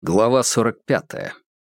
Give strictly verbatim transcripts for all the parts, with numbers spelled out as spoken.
Глава сорок пятая.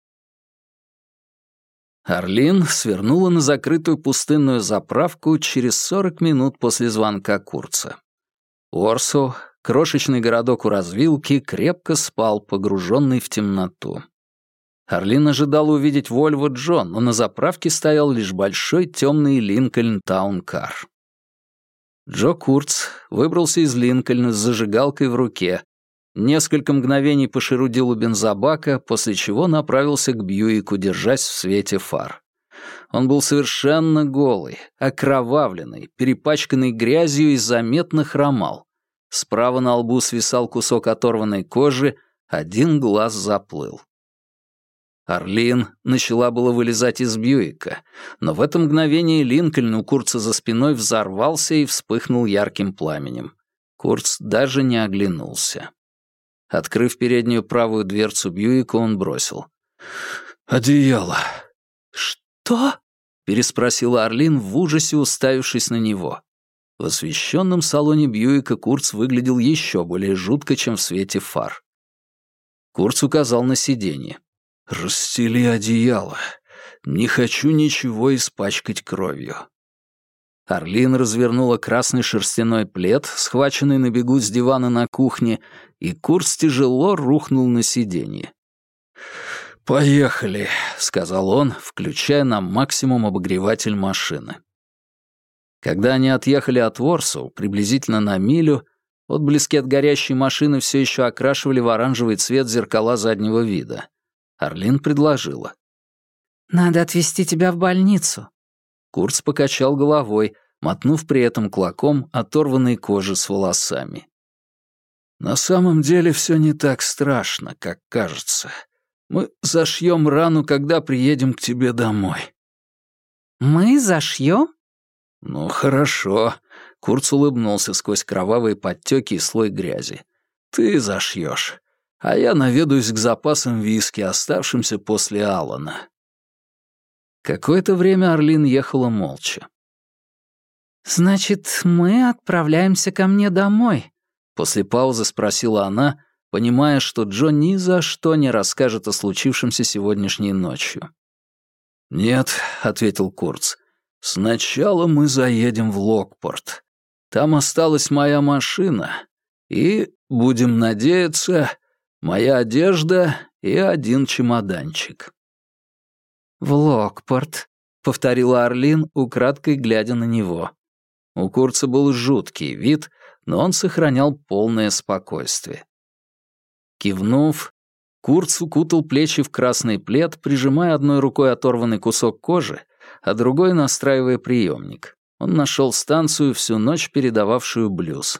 Арлин свернула на закрытую пустынную заправку через сорок минут после звонка Курца. Уорсо, крошечный городок у развилки, крепко спал, погруженный в темноту. Арлин ожидала увидеть Вольво Джон, но на заправке стоял лишь большой темный Линкольн Таункар. Джо Курц выбрался из Линкольна с зажигалкой в руке, несколько мгновений пошерудил у бензобака, после чего направился к Бьюику, держась в свете фар. Он был совершенно голый, окровавленный, перепачканный грязью и заметно хромал. Справа на лбу свисал кусок оторванной кожи, один глаз заплыл. Арлин начала было вылезать из Бьюика, но в это мгновение Линкольн у Курца за спиной взорвался и вспыхнул ярким пламенем. Курц даже не оглянулся. Открыв переднюю правую дверцу Бьюика, он бросил: «Одеяло». «Что?» — переспросила Арлин в ужасе, уставившись на него. В освещенном салоне Бьюика Курц выглядел еще более жутко, чем в свете фар. Курц указал на сиденье. «Расстели одеяло. Не хочу ничего испачкать кровью». Арлин развернула красный шерстяной плед, схваченный на бегу с дивана на кухне, и Курц тяжело рухнул на сиденье. «Поехали», — сказал он, включая на максимум обогреватель машины. Когда они отъехали от Ворсоу, приблизительно на милю, отблески от горящей машины все еще окрашивали в оранжевый цвет зеркала заднего вида. Арлин предложила: «Надо отвезти тебя в больницу». Курц покачал головой, мотнув при этом клоком оторванной кожи с волосами. «На самом деле все не так страшно, как кажется. Мы зашьем рану, когда приедем к тебе домой». «Мы зашьем?» «Ну, хорошо», — Курц улыбнулся сквозь кровавые подтеки и слой грязи. «Ты зашьешь, а я наведаюсь к запасам виски, оставшимся после Алана». Какое-то время Арлин ехала молча. «Значит, мы отправляемся ко мне домой?» После паузы спросила она, понимая, что Джо ни за что не расскажет о случившемся сегодняшней ночью. «Нет», — ответил Курц, — «сначала мы заедем в Локпорт. Там осталась моя машина и, будем надеяться, моя одежда и один чемоданчик». «В Локпорт», — повторила Арлин, украдкой глядя на него. У Курца был жуткий вид, но он сохранял полное спокойствие. Кивнув, Курц укутал плечи в красный плед, прижимая одной рукой оторванный кусок кожи, а другой настраивая приемник. Он нашел станцию, всю ночь передававшую блюз.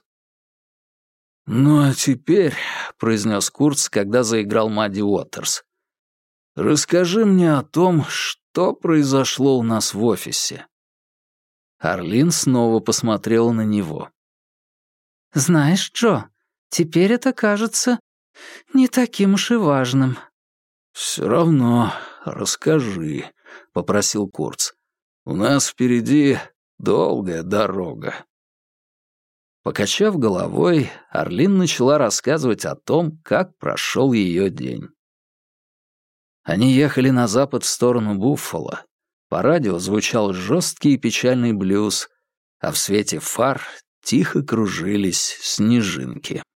«Ну а теперь», — произнес Курц, когда заиграл Мадди Уотерс, — «расскажи мне о том, что произошло у нас в офисе». Арлин снова посмотрела на него. «Знаешь, Джо, теперь это кажется не таким уж и важным». «Все равно расскажи», — попросил Курц. «У нас впереди долгая дорога». Покачав головой, Арлин начала рассказывать о том, как прошел ее день. Они ехали на запад в сторону Буффало. По радио звучал жесткий и печальный блюз, а в свете фар тихо кружились снежинки.